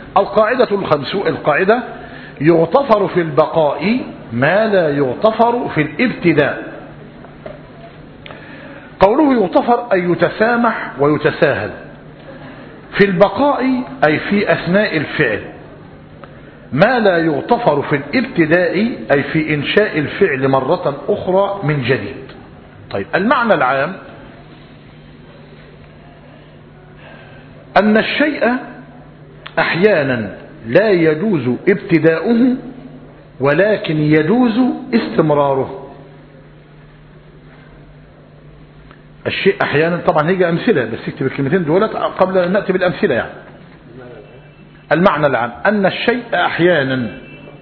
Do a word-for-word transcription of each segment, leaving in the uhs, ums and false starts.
القاعدة الخمسون القاعدة يغتفر في البقاء ما لا يغتفر في الابتداء. قوله يغتفر أي يتسامح ويتساهل. في البقاء أي في أثناء الفعل. ما لا يغتفر في الابتداء أي في إنشاء الفعل مرة أخرى من جديد. طيب المعنى العام أن الشيء أحيانا لا يجوز ابتداؤه ولكن يجوز استمراره. الشيء أحيانا طبعا هيجي أمثلة بس اكتب الكلمتين دولت قبل أن نأتي بالأمثلة. يعني المعنى العام أن الشيء أحيانا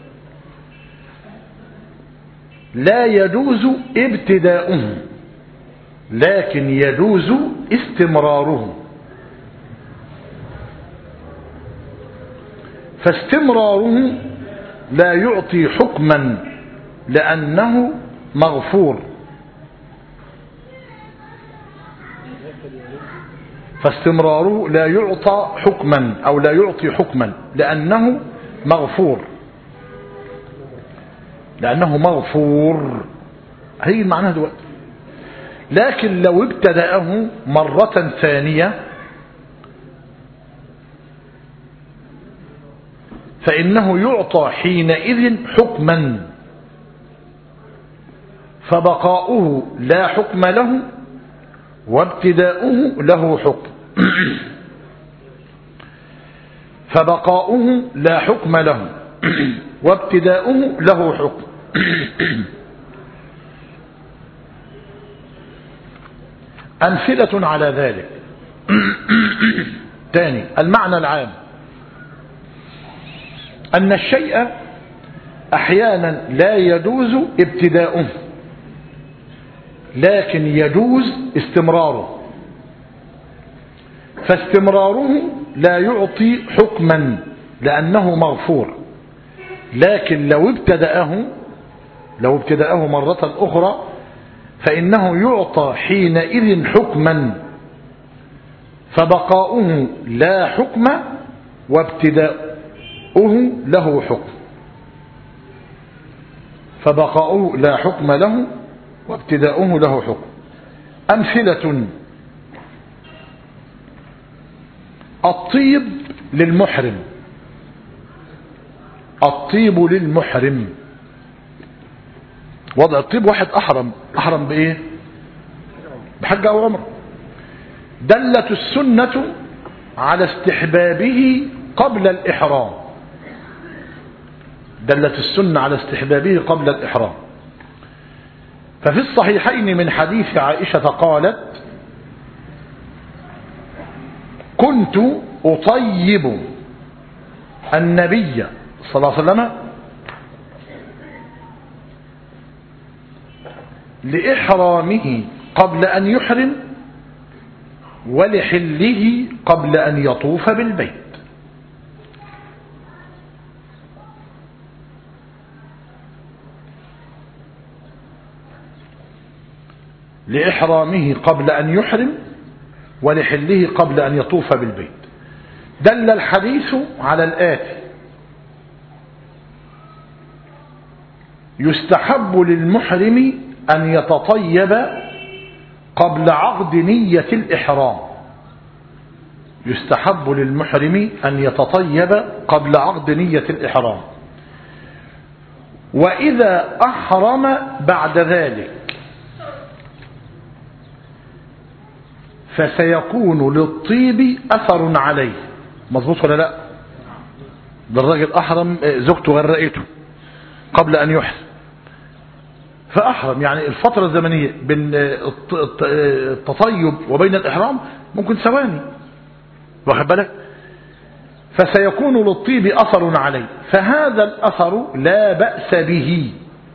لا يجوز ابتداؤه لكن يجوز استمراره. فاستمراره لا يعطي حكما لأنه مغفور. فاستمراره لا يعطى حكما أو لا يعطي حكما لأنه مغفور لأنه مغفور هي معناها دلوقتي. لكن لو ابتدأه مرة ثانية فإنه يعطى حينئذ حكما فبقاؤه لا حكم له وابتداؤه له حكم. فبقاؤه لا حكم له وابتداؤه له حكم. أمثلة على ذلك. ثاني المعنى العام أن الشيء أحيانا لا يجوز ابتداؤه لكن يجوز استمراره. فاستمراره لا يعطي حكما لأنه مغفور. لكن لو ابتدأه لو ابتدأه مرة أخرى فإنه يعطى حينئذ حكما فبقاؤه لا حكم وابتداؤه له حكم. فبقاؤه لا حكم له وابتداؤه له حكم. أمثلة: الطيب للمحرم. الطيب للمحرم وضع الطيب واحد أحرم أحرم بإيه؟ بحج أو عمره. دلت السنة على استحبابه قبل الإحرام. دلت السنة على استحبابه قبل الإحرام. ففي الصحيحين من حديث عائشة قالت: كنت أطيب النبي صلى الله عليه وسلم لإحرامه قبل أن يحرم ولحله قبل أن يطوف بالبيت. لإحرامه قبل أن يحرم ولحله قبل أن يطوف بالبيت. دل الحديث على الآتي: يستحب للمحرم أن يتطيب قبل عقد نية الإحرام. يستحب للمحرم أن يتطيب قبل عقد نية الإحرام. وإذا أحرم بعد ذلك فسيكون للطيب أثر عليه. مظبوط ولا لا؟ ده الراجل أحرم زوجته غرقته قبل أن يحرم فأحرم، يعني الفترة الزمنية بين التطيب وبين الإحرام ممكن ثواني، واخد بالك؟ فسيكون للطيب أثر عليه، فهذا الأثر لا بأس به.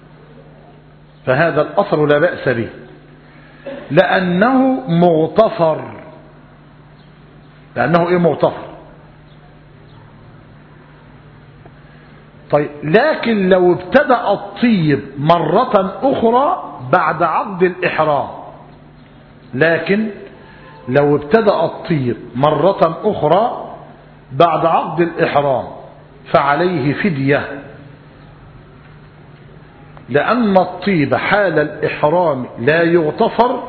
فهذا الأثر لا بأس به لأنه مغتفر. لأنه إيه مغتفر؟ طيب لكن لو ابتدأ الطيب مرة أخرى بعد عقد الإحرام، لكن لو ابتدأ الطيب مرة أخرى بعد عقد الإحرام فعليه فدية، لأن الطيب حال الإحرام لا يغتفر،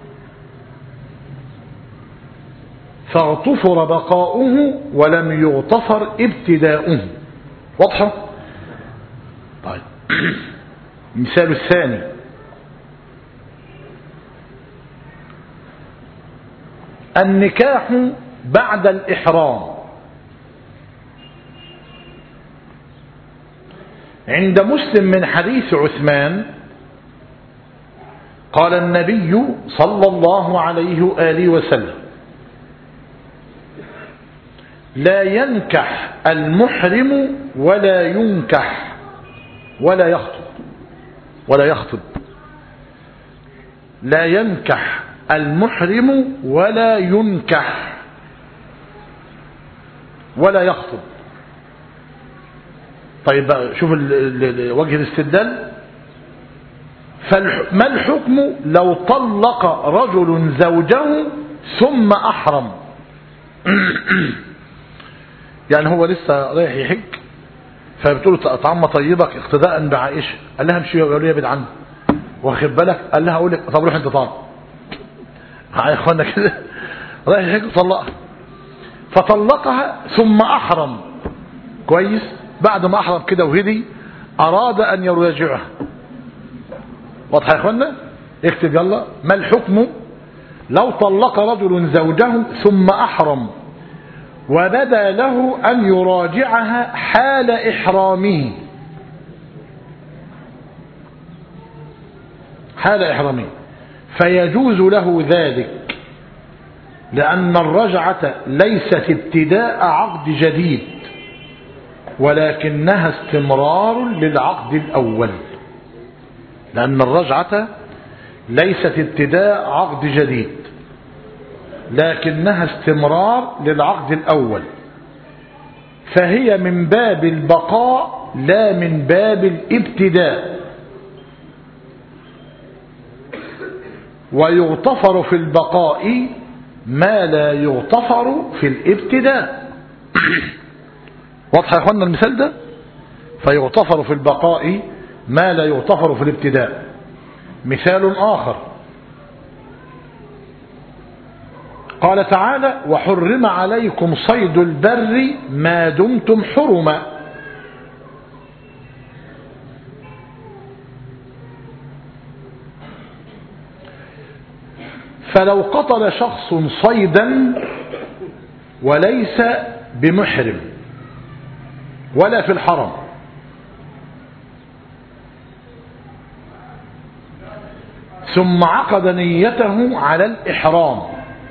فاغتفر بقاؤه ولم يغتفر ابتداؤه. واضحة؟ طيب المثال الثاني: النكاح بعد الإحرام. عند مسلم من حديث عثمان قال النبي صلى الله عليه وآله وسلم: لا ينكح المحرم ولا ينكح ولا يخطب ولا يخطب لا ينكح المحرم ولا ينكح ولا يخطب. طيب بقى شوف وجه الاستدلال. فما الحكم لو طلق رجل زوجه ثم أحرم؟ يعني هو لسه رايح يحج، فبتقول له طعم طيبك اقتداء بعائشة، قال لها امشي وقالوا لي ابعد عنه، واخد بالك؟ قال لها اقول لك طب روح انت طالق يا اخوانا كده، رايح يحج وطلقها، فطلقها ثم احرم كويس. بعد ما احرم كده وهدي اراد ان يراجعها. واضح يا اخوانا؟ اكتب يلا: ما الحكم لو طلق رجل زوجه ثم احرم وبدا له أن يراجعها حال إحرامه؟ حال إحرامه فيجوز له ذلك، لأن الرجعة ليست ابتداء عقد جديد، ولكنها استمرار للعقد الأول. لأن الرجعة ليست ابتداء عقد جديد، لكنها استمرار للعقد الأول، فهي من باب البقاء لا من باب الابتداء. ويغتفر في البقاء ما لا يغتفر في الابتداء. واضح يا اخوانا المثال ده؟ فيغتفر في البقاء ما لا يغتفر في الابتداء. مثال آخر: قال تعالى: وحرم عليكم صيد البر ما دمتم حرما. فلو قتل شخص صيدا وليس بمحرم ولا في الحرم، ثم عقد نيته على الإحرام،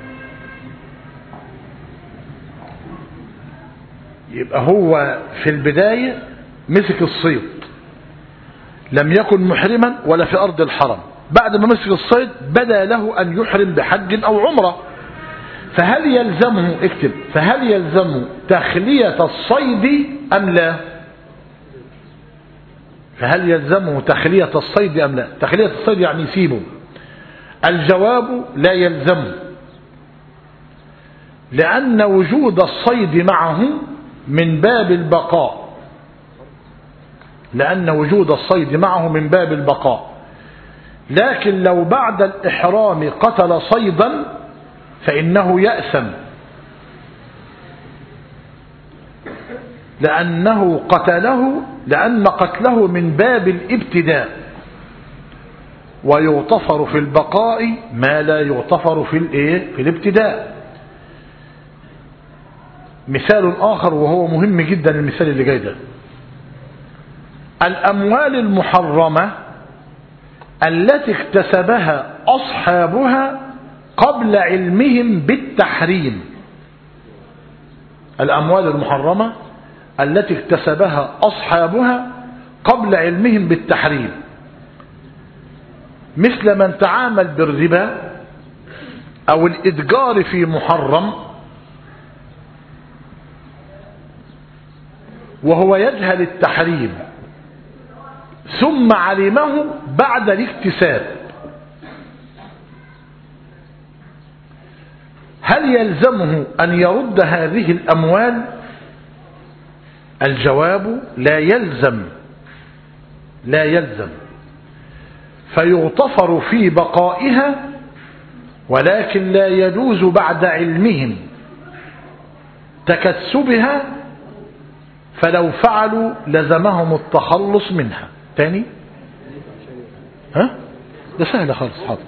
يبقى هو في البداية مسك الصيد، لم يكن محرما ولا في أرض الحرم. بعد ما مسك الصيد بدا له أن يحرم بحج أو عمرة، فهل يلزمه اكتب فهل يلزمه تخلية الصيد أم لا؟ فهل يلزمه تخلية الصيد أم لا؟ تخلية الصيد يعني يسيبه. الجواب: لا يلزمه، لأن وجود الصيد معه من باب البقاء لأن وجود الصيد معه من باب البقاء لكن لو بعد الإحرام قتل صيدا فإنه يأثم، لأنه قتله لأن قتله من باب الابتداء، ويغتفر في البقاء ما لا يغتفر في الايه في الابتداء. مثال آخر وهو مهم جدا، المثال اللي جاي ده: الأموال المحرمة التي اكتسبها أصحابها قبل علمهم بالتحريم. الأموال المحرمة التي اكتسبها أصحابها قبل علمهم بالتحريم، مثل من تعامل بالربا أو الإتجار في محرم وهو يجهل التحريم ثم علمه بعد الاكتساب، هل يلزمه أن يرد هذه الأموال الجواب لا يلزم لا يلزم فيغتفر في بقائها، ولكن لا يجوز بعد علمهم تكسبها، فلو فعلوا لزمهم التخلص منها. تاني ها ده سهل خالص. حاضر.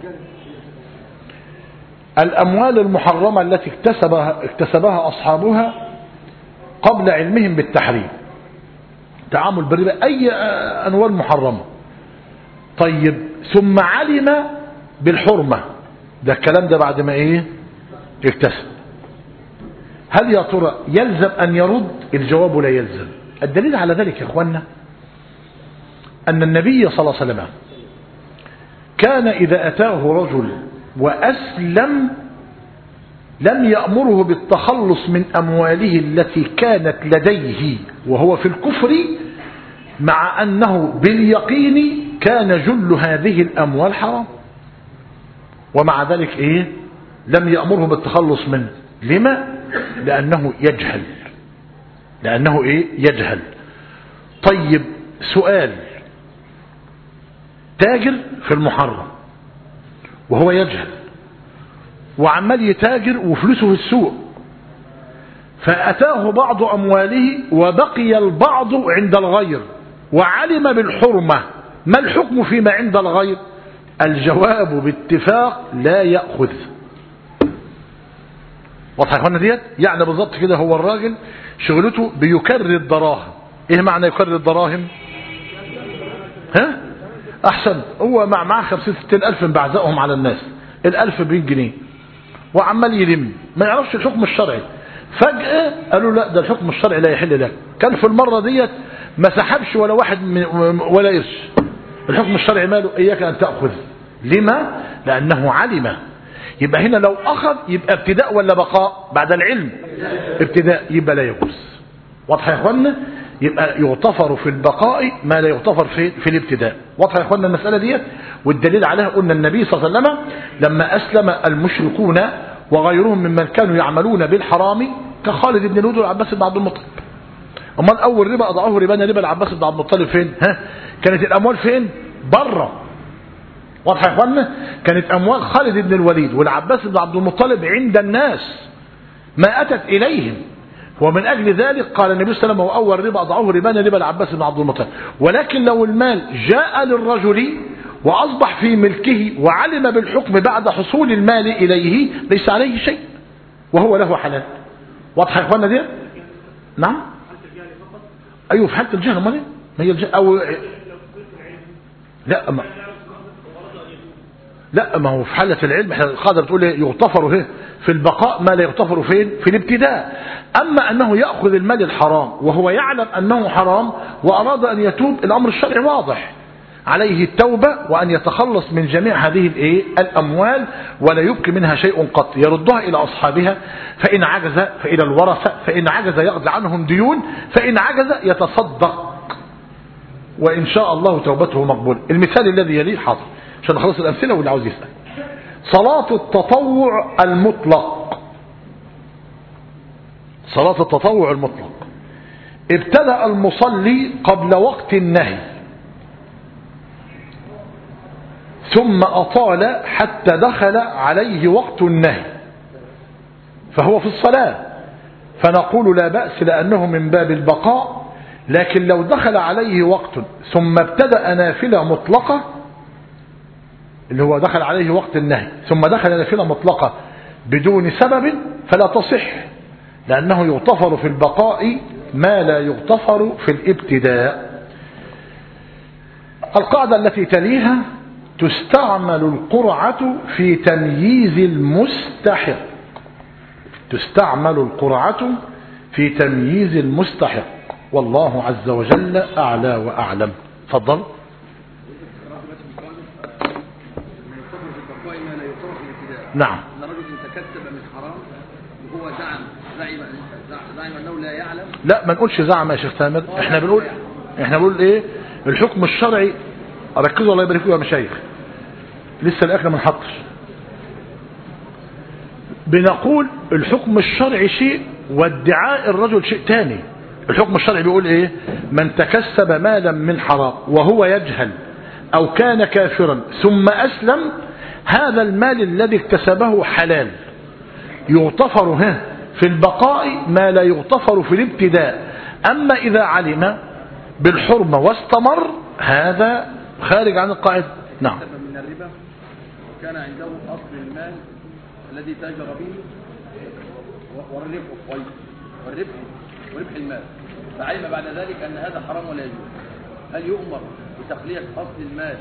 الأموال المحرمة التي اكتسبها, اكتسبها أصحابها قبل علمهم بالتحريم، تعامل بالربا، أي أنوال محرمة. طيب ثم علم بالحرمة، ده الكلام ده بعد ما ايه اكتسب، هل يا ترى يلزم أن يرد؟ الجواب لا يلزم. الدليل على ذلك يا اخوانا أن النبي صلى الله عليه وسلم كان إذا أتاه رجل وأسلم لم يأمره بالتخلص من أمواله التي كانت لديه وهو في الكفر، مع أنه باليقين كان جل هذه الأموال حرام، ومع ذلك إيه لم يأمره بالتخلص منه. لما؟ لأنه يجهل لأنه إيه يجهل. طيب سؤال، تاجر في المحرم وهو يجهل وعمال يتاجر وفلوسه في السوق، فأتاه بعض أمواله وبقي البعض عند الغير وعلم بالحرمة، ما الحكم فيما عند الغير؟ الجواب باتفاق لا يأخذ. واضح يا اخوانا ديت؟ يعني بالضبط كده، هو الراجل شغلته بيكرر الدراهم. ايه معنى يكرر الدراهم؟ ها احسن، هو مع معاه خمسين ستين الف بعزقهم على الناس، الالف بمية جنيه وعمال يلم، ما يعرفش الحكم الشرعي. فجأة قالوا لا، ده الحكم الشرعي لا يحل لك. كان في المرة ديت ما سحبش ولا واحد من ولا قرش. الحكم الشرعي ماله؟ اياك ان تأخذ. لما؟ لانه علم. يبقى هنا لو اخذ يبقى ابتداء ولا بقاء؟ بعد العلم ابتداء، يبقى لا يجوز. واضح يا اخوانا؟ يبقى يغتفر في البقاء ما لا يغتفر في في الابتداء. واضح يا اخوانا المسألة ديت؟ والدليل عليها قلنا النبي صلى الله عليه وسلم لما اسلم المشركون وغيرهم ممن كانوا يعملون بالحرام كخالد بن الوليد والعباس بن عبد المطلب. امال اول ربا اضعوه ربانا ربا العباس بن عبد المطلب فين؟ ها كانت الاموال فين؟ بره. واضح يا اخوانا؟ كانت اموال خالد بن الوليد والعباس بن عبد المطلب عند الناس ما اتت اليهم، ومن اجل ذلك قال النبي صلى الله عليه وسلم واول ربا اضعوه ربانا ربا العباس بن عبد المطلب. ولكن لو المال جاء للرجل واصبح في ملكه وعلم بالحكم بعد حصول المال اليه ليس عليه شيء وهو له حلال. واضح يا اخوانا دي؟ نعم ايوه في حاله الجهل. امال ايه؟ ما هي الجهل او لا ما لا ما هو في حالة العلم احنا القاعدة بتقول يغتفر ايه في البقاء ما لا يغتفر فين؟ في الابتداء. اما انه يأخذ المال الحرام وهو يعلم انه حرام واراد ان يتوب، الامر الشرعي واضح، عليه التوبة وان يتخلص من جميع هذه الايه الاموال ولا يبقي منها شيء قط، يردها الى اصحابها، فان عجز فالى الورثة، فان عجز يقضي عنهم ديون، فان عجز يتصدق، وان شاء الله توبته مقبولة. المثال الذي يليه حاضر عشان نخلص الأمثلة واللي عاوز يسأل. صلاة التطوع المطلق، صلاة التطوع المطلق ابتدأ المصلي قبل وقت النهي ثم أطال حتى دخل عليه وقت النهي، فهو في الصلاة، فنقول لا بأس لأنه من باب البقاء. لكن لو دخل عليه وقت ثم ابتدأ نافلة مطلقة، اللي هو دخل عليه وقت النهي ثم دخل نافلة مطلقة بدون سبب، فلا تصح، لأنه يغتفر في البقاء ما لا يغتفر في الابتداء. القاعدة التي تليها تستعمل القرعة في تمييز المستحق، تستعمل القرعة في تمييز المستحق، والله عز وجل أعلى وأعلم. تفضل. نعم. ان رجل تكسب من حرام وهو زعم زعم زعم انه لا يعلم. لا ما نقولش زعم يا شيخ تامر، احنا بنقول احنا بنقول ايه الحكم الشرعي. ركزوا الله يبارك فيكم يا مشايخ، لسه الاكل ما انحطش. بنقول الحكم الشرعي شيء وادعاء الرجل شيء تاني. الحكم الشرعي بيقول ايه؟ من تكسب مالا من حرام وهو يجهل او كان كافرا ثم اسلم، هذا المال الذي اكتسبه حلال، يغتفر ها في البقاء ما لا يغتفر في الابتداء. اما اذا علم بالحرمة واستمر هذا خارج عن القاعدة. نعم. من الربا وكان عنده اصل المال الذي تاجر به والربح والربح وربح المال، فعلم بعد ذلك ان هذا حرام ولا يجوز، هل يؤمر بتخلية اصل المال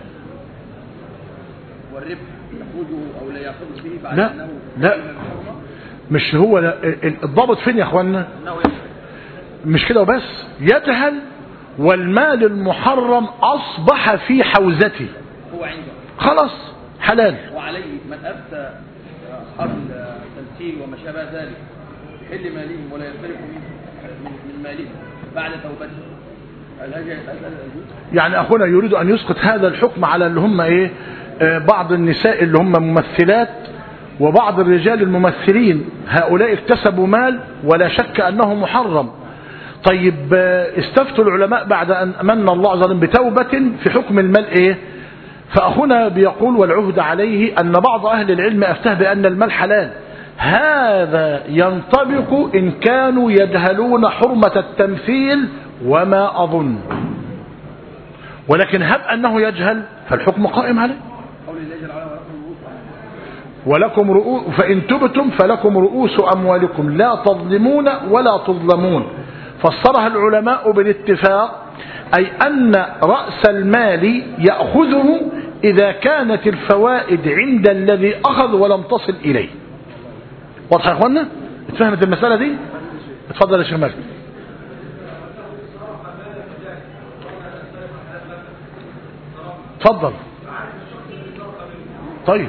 والربح يأخذه او لا يأخذه فيه بعد لا انه لا مش هو لا. الضابط فين يا اخوانا؟ مش كده وبس، يجهل والمال المحرم اصبح في حوزته، هو عنده خلاص حلال. وعليه من افتى اصحاب التمثيل وما شابه ذلك يحل مالهم ولا ينصرف من من مالهم بعد توبته، هل هذا يجوز؟ يعني اخونا يريد ان يسقط هذا الحكم على اللي هم ايه، آه بعض النساء اللي هم ممثلات وبعض الرجال الممثلين، هؤلاء اكتسبوا مال ولا شك انه محرم. طيب آه استفتوا العلماء بعد ان من الله عز وجل بتوبة في حكم المال ايه؟ فاخونا بيقول والعهد عليه ان بعض اهل العلم افتاه بان المال حلال. هذا ينطبق ان كانوا يجهلون حرمة التمثيل وما اظن، ولكن هب انه يجهل فالحكم قائم عليه. ولكم رؤوس فإن تبتم فلكم رؤوس أموالكم لا تظلمون ولا تظلمون. فسرها العلماء بالاتفاق أي أن رأس المال يأخذه إذا كانت الفوائد عند الذي أخذ ولم تصل إليه. واضح يا أخوانا؟ اتفهمت المسألة دي؟ اتفضل يا شيخ مالك. اتفضل. طيب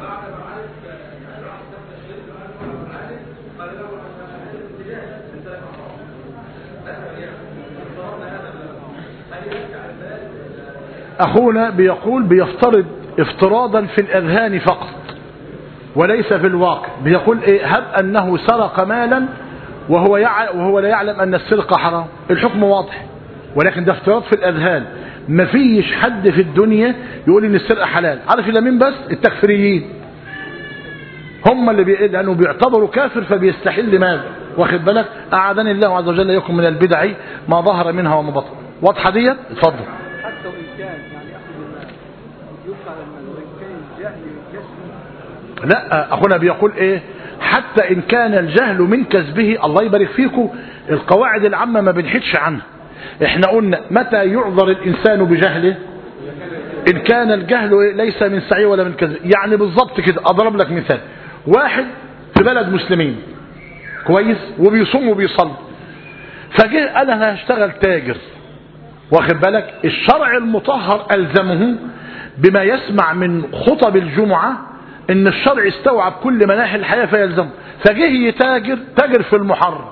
أخونا بيقول بيفترض افتراضا في الأذهان فقط وليس في الواقع. بيقول إيه؟ هب أنه سرق مالا وهو وهو لا يعلم أن السرقة حرام، الحكم واضح، ولكن ده افتراض في الأذهان. مفيش حد في الدنيا يقول إن السرقة حلال. عارف إلا مين بس؟ التكفيريين، هم اللي بي... لأنه بيعتبروا كافر فبيستحل ماذا، واخد بالك؟ أعاذني الله عز وجل يكون من البدع ما ظهر منها وما بطن. واضحة ديت؟ اتفضل. حتى وإن كان يعني أخذ المال يبقى على المال وإن كان الجهل من كسبه. لا أخونا بيقول إيه؟ حتى إن كان الجهل من كسبه، الله يبارك فيكم، القواعد العامة ما بنحدش عنها. احنا قلنا متى يعذر الإنسان بجهله؟ إن كان الجهل ليس من سعيه ولا من كسبه. يعني بالضبط كده. أضرب لك مثال، واحد في بلد مسلمين كويس وبيصوم وبيصلي، فجه قال أنا هشتغل تاجر، واخد بالك؟ الشرع المطهر ألزمه بما يسمع من خطب الجمعة ان الشرع استوعب كل مناحي الحياة فيلزمه، فجه يتاجر تاجر في المحرم،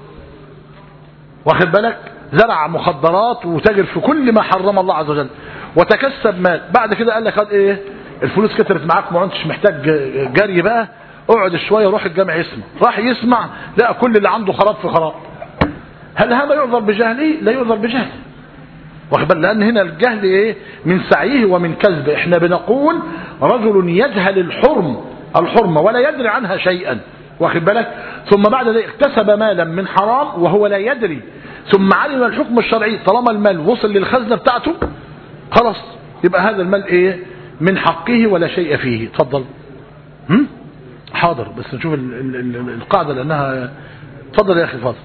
واخد بالك؟ زرع مخدرات وتاجر في كل ما حرم الله عز وجل وتكسب مال. بعد كده قال لك قال ايه؟ الفلوس كترت معاك ما انتش محتاج جري بقى، اقعد شويه روح الجامع يسمع. راح يسمع لا كل اللي عنده خراب في خراب. هل هذا يعذر بجهله؟ لا يعذر بجهله، واخد بالك؟ لان هنا الجهل ايه؟ من سعيه ومن كسبه. احنا بنقول رجل يجهل الحرم الحرمه ولا يدري عنها شيئا، واخد بالك؟ ثم بعد ذلك اكتسب مالا من حرام وهو لا يدري، ثم علم الحكم الشرعي، طالما المال وصل للخزنه بتاعته خلاص يبقى هذا المال ايه؟ من حقه ولا شيء فيه. اتفضل. هم؟ حاضر بس نشوف ال ال ال القاعده لانها. اتفضل يا اخي فاضل.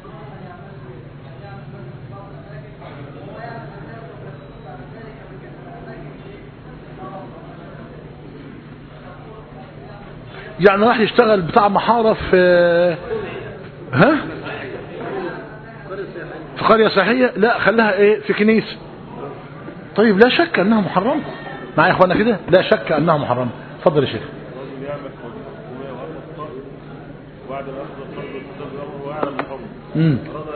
يعني راح يشتغل بتاع محارة في ها في قرية سياحية؟ لا خليها ايه؟ في كنيسة. طيب لا شك انها محرمة. معايا يا اخوانا كده؟ لا شك انها محرمة. اتفضل يا شيخ. امم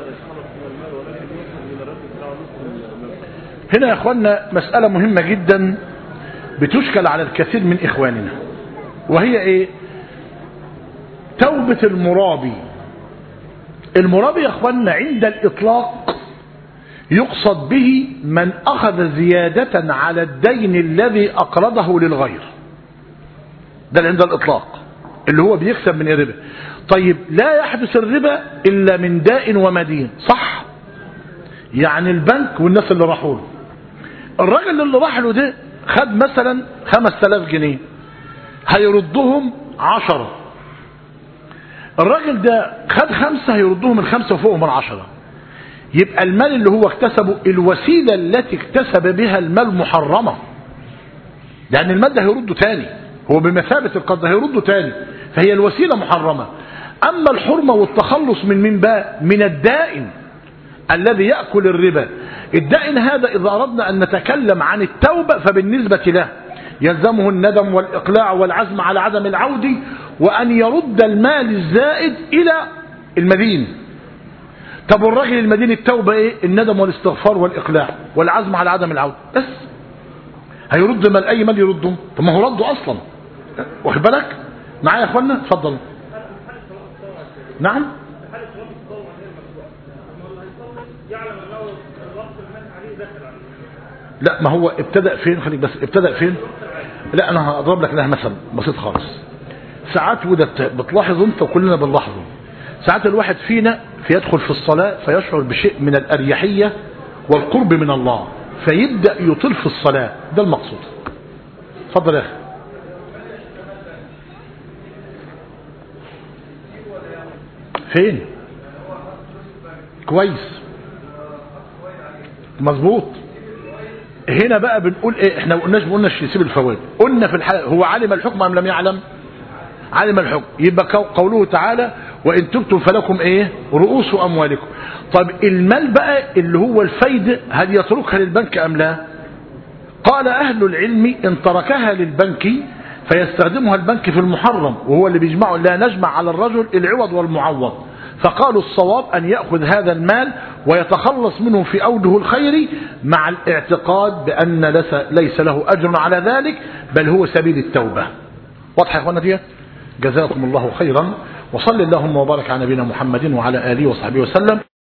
هنا يا اخوانا مسألة مهمة جدا بتشكل على الكثير من اخواننا، وهي ايه؟ توبة المرابي المرابي يا اخوانا عند الاطلاق يقصد به من اخذ زيادة على الدين الذي اقرضه للغير، ده عند الاطلاق اللي هو بيكسب من الربا. طيب لا يحدث الربا الا من داء ومدين، صح؟ يعني البنك والناس اللي راحوا له، الراجل اللي راح له ده خد مثلا خمس تلاف جنيه هيردهم عشرة، الراجل ده خد خمسة هيردهم الخمسة وفوقهم العشرة، يبقى المال اللي هو اكتسبه الوسيلة التي اكتسب بها المال محرمة، لأن المال ده هيرده تاني، هو بمثابة القرض هيرده تاني، فهي الوسيلة محرمة. أما الحرمة والتخلص من من بقى من الدائن الذي يأكل الربا، الدائن هذا إذا أردنا أن نتكلم عن التوبة فبالنسبة له يلزمه الندم والإقلاع والعزم على عدم العودة، وأن يرد المال الزائد إلى المدين. طب الراجل المدين التوبة إيه؟ الندم والاستغفار والإقلاع والعزم على عدم العودة بس. هيرد مال أي مال يرده؟ طب ما هو رده أصلا، واخد بالك معايا يا أخوانا؟ اتفضل. نعم. لا ما هو ابتدأ فين؟ خليك بس ابتدأ فين؟ لا أنا هضرب لك لها مثل بسيط خالص. ساعات وده بتلاحظ أنت وكلنا بنلاحظه، ساعات الواحد فينا فيدخل في الصلاة فيشعر بشيء من الأريحية والقرب من الله فيبدأ يطيل في الصلاة، ده المقصود. اتفضل يا أخي. فين؟ كويس مظبوط. هنا بقى بنقول ايه؟ احنا ما قلناش ما قلناش يسيب الفوائد، قلنا في الحلقة هو علم الحكم ام لم يعلم؟ علم الحكم. يبقى قوله تعالى وان تبتم فلكم ايه؟ رؤوس اموالكم. طب المال بقى اللي هو الفايدة هل يتركها للبنك ام لا؟ قال اهل العلم ان تركها للبنك فيستخدمها البنك في المحرم، وهو اللي بيجمعه، لا نجمع على الرجل العوض والمعوض، فقالوا الصواب أن يأخذ هذا المال ويتخلص منه في أوجه الخير مع الاعتقاد بأن ليس له أجر على ذلك بل هو سبيل التوبة. واضح يا أخوانا دي؟ جزاكم الله خيرا، وصل اللهم وبارك على نبينا محمد وعلى آله وصحبه وسلم.